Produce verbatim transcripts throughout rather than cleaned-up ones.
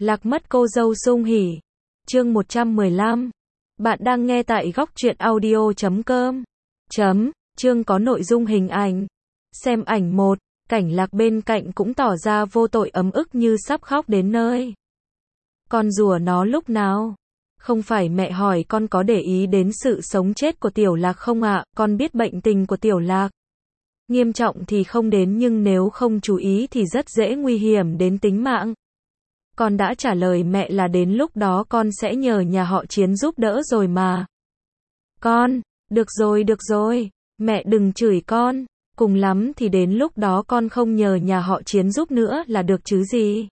Lạc mất cô dâu Sung Hỉ. Chương một trăm mười lăm. Bạn đang nghe tại góc truyện audio chấm com. Chấm, chương có nội dung hình ảnh. Xem ảnh một, Cảnh Lạc bên cạnh cũng tỏ ra vô tội ấm ức như sắp khóc đến nơi. Con rùa nó lúc nào? Không phải mẹ hỏi con có để ý đến sự sống chết của Tiểu Lạc không ạ? Con biết bệnh tình của Tiểu Lạc nghiêm trọng thì không đến, nhưng nếu không chú ý thì rất dễ nguy hiểm đến tính mạng. Con đã trả lời mẹ là đến lúc đó con sẽ nhờ nhà họ Chiến giúp đỡ rồi mà. Con, được rồi được rồi, mẹ đừng chửi con, cùng lắm thì đến lúc đó con không nhờ nhà họ Chiến giúp nữa là được chứ gì.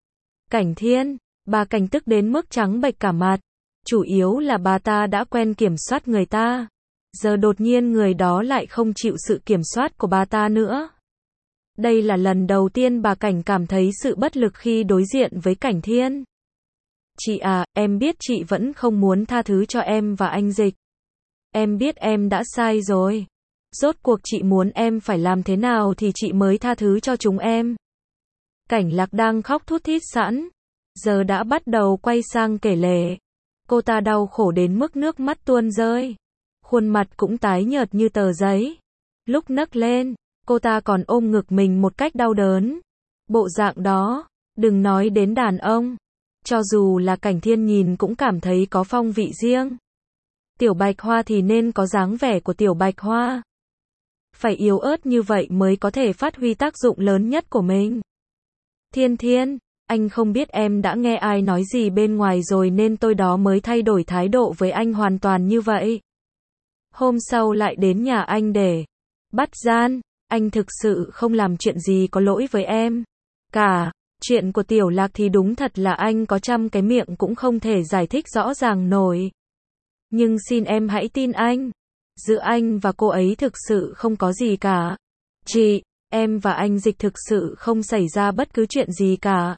Cảnh Thiên, bà Cảnh tức đến mức trắng bệch cả mặt, chủ yếu là bà ta đã quen kiểm soát người ta, giờ đột nhiên người đó lại không chịu sự kiểm soát của bà ta nữa. Đây là lần đầu tiên bà Cảnh cảm thấy sự bất lực khi đối diện với Cảnh Thiên. Chị à, em biết chị vẫn không muốn tha thứ cho em và anh Dịch. Em biết em đã sai rồi. Rốt cuộc chị muốn em phải làm thế nào thì chị mới tha thứ cho chúng em. Cảnh Lạc đang khóc thút thít sẵn, giờ đã bắt đầu quay sang kể lể. Cô ta đau khổ đến mức nước mắt tuôn rơi, khuôn mặt cũng tái nhợt như tờ giấy. Lúc nấc lên, cô ta còn ôm ngực mình một cách đau đớn. Bộ dạng đó, đừng nói đến đàn ông, cho dù là Cảnh Thiên nhìn cũng cảm thấy có phong vị riêng. Tiểu Bạch Hoa thì nên có dáng vẻ của Tiểu Bạch Hoa. Phải yếu ớt như vậy mới có thể phát huy tác dụng lớn nhất của mình. Thiên Thiên, anh không biết em đã nghe ai nói gì bên ngoài rồi nên tôi đó mới thay đổi thái độ với anh hoàn toàn như vậy. Hôm sau lại đến nhà anh để bắt gian, anh thực sự không làm chuyện gì có lỗi với em cả. Chuyện của Tiểu Lạc thì đúng thật là anh có trăm cái miệng cũng không thể giải thích rõ ràng nổi. Nhưng xin em hãy tin anh, giữa anh và cô ấy thực sự không có gì cả. Chị, em và anh Dịch thực sự không xảy ra bất cứ chuyện gì cả.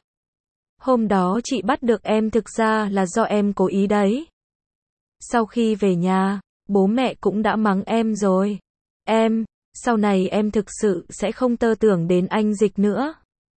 Hôm đó chị bắt được em thực ra là do em cố ý đấy. Sau khi về nhà, bố mẹ cũng đã mắng em rồi. Em, sau này em thực sự sẽ không tơ tưởng đến anh Dịch nữa.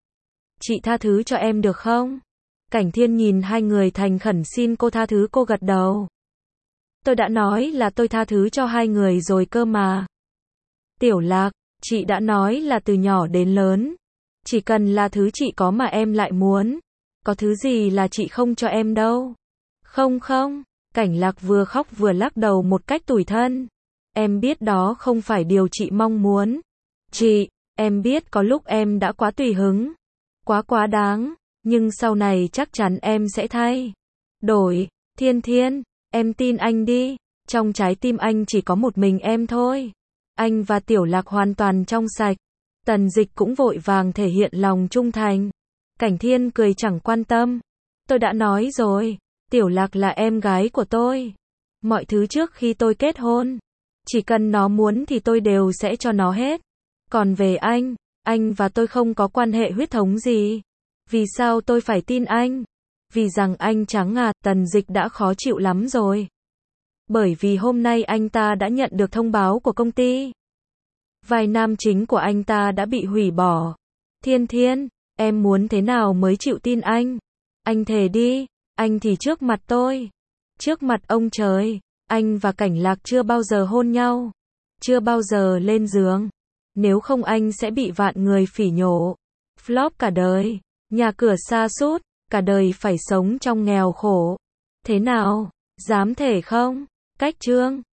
Chị tha thứ cho em được không? Cảnh Thiên nhìn hai người thành khẩn xin cô tha thứ, cô gật đầu. Tôi đã nói là tôi tha thứ cho hai người rồi cơ mà. Tiểu Lạc, chị đã nói là từ nhỏ đến lớn, chỉ cần là thứ chị có mà em lại muốn. Có thứ gì là chị không cho em đâu. Không không, Cảnh Lạc vừa khóc vừa lắc đầu một cách tủi thân. Em biết đó không phải điều chị mong muốn. Chị, em biết có lúc em đã quá tùy hứng, quá quá đáng, nhưng sau này chắc chắn em sẽ thay đổi. Thiên Thiên, em tin anh đi, trong trái tim anh chỉ có một mình em thôi. Anh và Tiểu Lạc hoàn toàn trong sạch. Tần Dịch cũng vội vàng thể hiện lòng trung thành. Cảnh Thiên cười chẳng quan tâm. Tôi đã nói rồi, Tiểu Lạc là em gái của tôi. Mọi thứ trước khi tôi kết hôn, chỉ cần nó muốn thì tôi đều sẽ cho nó hết. Còn về anh, anh và tôi không có quan hệ huyết thống gì. Vì sao tôi phải tin anh? Vì rằng anh trắng à, Tần Dịch đã khó chịu lắm rồi. Bởi vì hôm nay anh ta đã nhận được thông báo của công ty. Vai nam chính của anh ta đã bị hủy bỏ. Thiên Thiên, em muốn thế nào mới chịu tin anh? Anh thề đi, anh thì trước mặt tôi, trước mặt ông trời, anh và Cảnh Lạc chưa bao giờ hôn nhau, chưa bao giờ lên giường. Nếu không anh sẽ bị vạn người phỉ nhổ, flop cả đời, nhà cửa sa sút, cả đời phải sống trong nghèo khổ. Thế nào, dám thể không? Cách chương